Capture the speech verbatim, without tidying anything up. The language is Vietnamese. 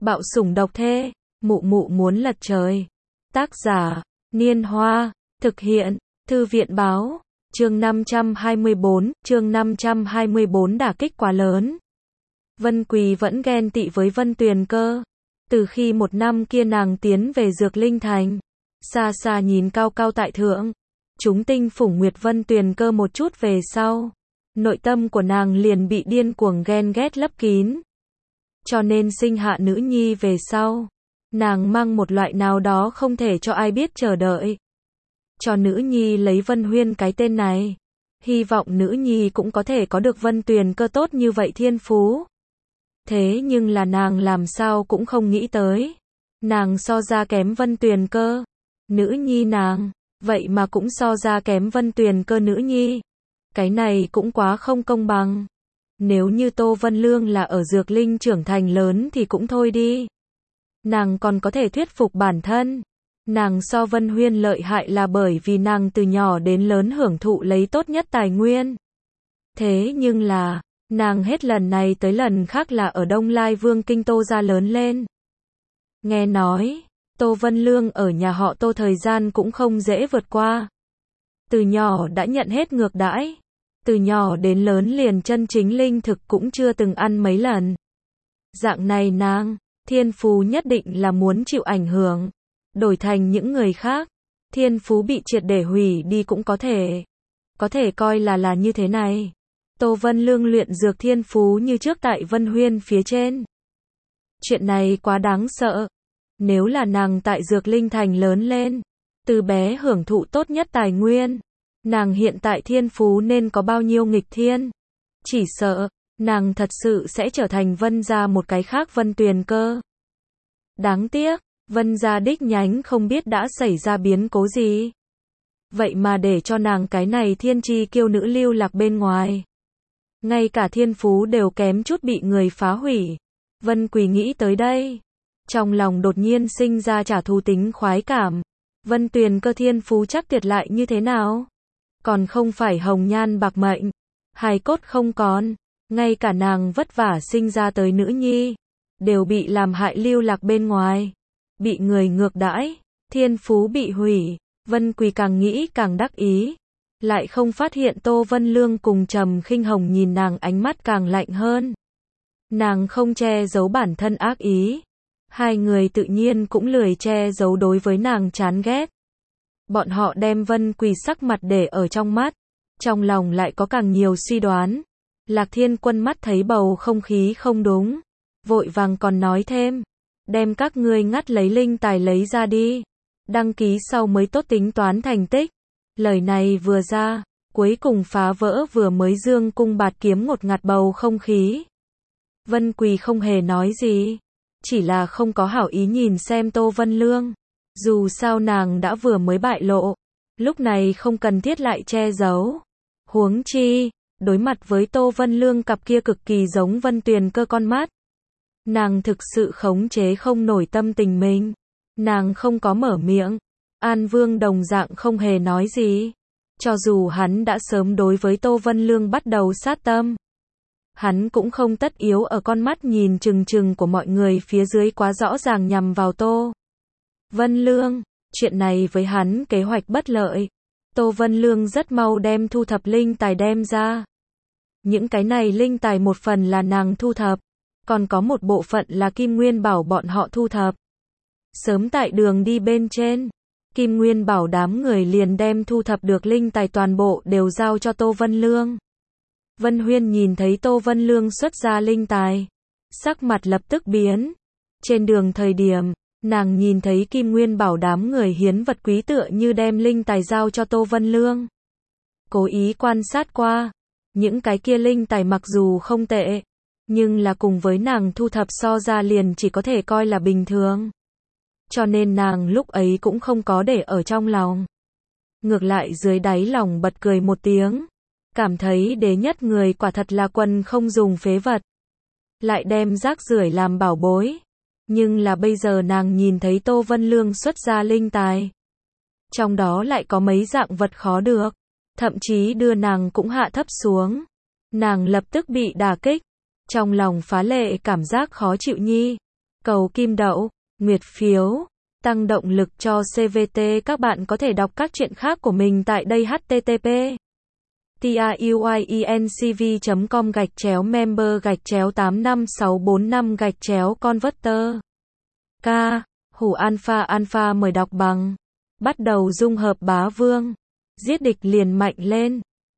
Bạo sủng độc thê, mụ mụ muốn lật trời. Tác giả, Niên Hoa, thực hiện, Thư viện Báo, chương năm trăm hai mươi bốn, chương năm trăm hai mươi bốn đả kích quá lớn. Vân Quỳ vẫn ghen tị với Vân Tuyền Cơ. Từ khi một năm kia nàng tiến về Dược Linh Thành, xa xa nhìn cao cao tại thượng, chúng tinh phủng Nguyệt Vân Tuyền Cơ một chút về sau, nội tâm của nàng liền bị điên cuồng ghen ghét lấp kín. Cho nên sinh hạ nữ nhi về sau, nàng mang một loại nào đó không thể cho ai biết chờ đợi. Cho nữ nhi lấy Vân Huyên cái tên này, hy vọng nữ nhi cũng có thể có được Vân Tuyền Cơ tốt như vậy thiên phú. Thế nhưng là nàng làm sao cũng không nghĩ tới, nàng so ra kém Vân Tuyền Cơ. Nữ nhi nàng, vậy mà cũng so ra kém Vân Tuyền Cơ nữ nhi. Cái này cũng quá không công bằng. Nếu như Tô Vân Lương là ở Dược Linh trưởng thành lớn thì cũng thôi đi. Nàng còn có thể thuyết phục bản thân. Nàng so Vân Huyên lợi hại là bởi vì nàng từ nhỏ đến lớn hưởng thụ lấy tốt nhất tài nguyên. Thế nhưng là, nàng hết lần này tới lần khác là ở Đông Lai Vương kinh Tô gia lớn lên. Nghe nói, Tô Vân Lương ở nhà họ Tô thời gian cũng không dễ vượt qua. Từ nhỏ đã nhận hết ngược đãi. Từ nhỏ đến lớn liền chân chính linh thực cũng chưa từng ăn mấy lần. Dạng này nàng, thiên phú nhất định là muốn chịu ảnh hưởng. Đổi thành những người khác, thiên phú bị triệt để hủy đi cũng có thể. Có thể coi là là như thế này. Tô Vân Lương luyện dược thiên phú như trước tại Vân Huyên phía trên. Chuyện này quá đáng sợ. Nếu là nàng tại Dược Linh Thành lớn lên, từ bé hưởng thụ tốt nhất tài nguyên, nàng hiện tại thiên phú nên có bao nhiêu nghịch thiên. Chỉ sợ, nàng thật sự sẽ trở thành Vân gia một cái khác Vân Tuyền Cơ. Đáng tiếc, Vân gia đích nhánh không biết đã xảy ra biến cố gì. Vậy mà để cho nàng cái này thiên chi kiêu nữ lưu lạc bên ngoài. Ngay cả thiên phú đều kém chút bị người phá hủy. Vân Quỳ nghĩ tới đây, trong lòng đột nhiên sinh ra trả thù tính khoái cảm. Vân Tuyền Cơ thiên phú chắc tuyệt lại như thế nào? Còn không phải hồng nhan bạc mệnh, hài cốt không còn, ngay cả nàng vất vả sinh ra tới nữ nhi, đều bị làm hại lưu lạc bên ngoài, bị người ngược đãi, thiên phú bị hủy. Vân Quỳ càng nghĩ càng đắc ý, lại không phát hiện Tô Vân Lương cùng Trầm Khinh Hồng nhìn nàng ánh mắt càng lạnh hơn. Nàng không che giấu bản thân ác ý, hai người tự nhiên cũng lười che giấu đối với nàng chán ghét. Bọn họ đem Vân Quỳ sắc mặt để ở trong mắt, trong lòng lại có càng nhiều suy đoán. Lạc Thiên Quân mắt thấy bầu không khí không đúng, vội vàng còn nói thêm, đem các ngươi ngắt lấy linh tài lấy ra đi, đăng ký sau mới tốt tính toán thành tích. Lời này vừa ra, cuối cùng phá vỡ vừa mới dương cung bạt kiếm ngột ngạt bầu không khí. Vân Quỳ không hề nói gì, chỉ là không có hảo ý nhìn xem Tô Vân Lương. Dù sao nàng đã vừa mới bại lộ, lúc này không cần thiết lại che giấu. Huống chi, đối mặt với Tô Vân Lương cặp kia cực kỳ giống Vân Tuyền Cơ con mắt, nàng thực sự khống chế không nổi tâm tình mình. Nàng không có mở miệng. An Vương đồng dạng không hề nói gì. Cho dù hắn đã sớm đối với Tô Vân Lương bắt đầu sát tâm, hắn cũng không tất yếu ở con mắt nhìn chừng chừng của mọi người phía dưới quá rõ ràng nhằm vào Tô Vân Lương. Chuyện này với hắn kế hoạch bất lợi. Tô Vân Lương rất mau đem thu thập linh tài đem ra. Những cái này linh tài một phần là nàng thu thập, còn có một bộ phận là Kim Nguyên Bảo bọn họ thu thập. Sớm tại đường đi bên trên, Kim Nguyên Bảo đám người liền đem thu thập được linh tài toàn bộ đều giao cho Tô Vân Lương. Vân Huyên nhìn thấy Tô Vân Lương xuất ra linh tài, sắc mặt lập tức biến. Trên đường thời điểm, nàng nhìn thấy Kim Nguyên Bảo đám người hiến vật quý tựa như đem linh tài giao cho Tô Vân Lương. Cố ý quan sát qua, những cái kia linh tài mặc dù không tệ, nhưng là cùng với nàng thu thập so ra liền chỉ có thể coi là bình thường. Cho nên nàng lúc ấy cũng không có để ở trong lòng. Ngược lại dưới đáy lòng bật cười một tiếng, cảm thấy đế nhất người quả thật là quần không dùng phế vật, lại đem rác rưởi làm bảo bối. Nhưng là bây giờ nàng nhìn thấy Tô Vân Lương xuất ra linh tài, trong đó lại có mấy dạng vật khó được, thậm chí đưa nàng cũng hạ thấp xuống. Nàng lập tức bị đả kích, trong lòng phá lệ cảm giác khó chịu nhi. Cầu kim đậu, nguyệt phiếu, tăng động lực cho xê vê tê. Các bạn có thể đọc các chuyện khác của mình tại đây. H T T P truyencv chấm com gạch chéo member gạch chéo tám năm sáu bốn năm gạch chéo converter. K. Hủ alpha alpha mời đọc bằng. Bắt đầu dung hợp bá vương. Giết địch liền mạnh lên.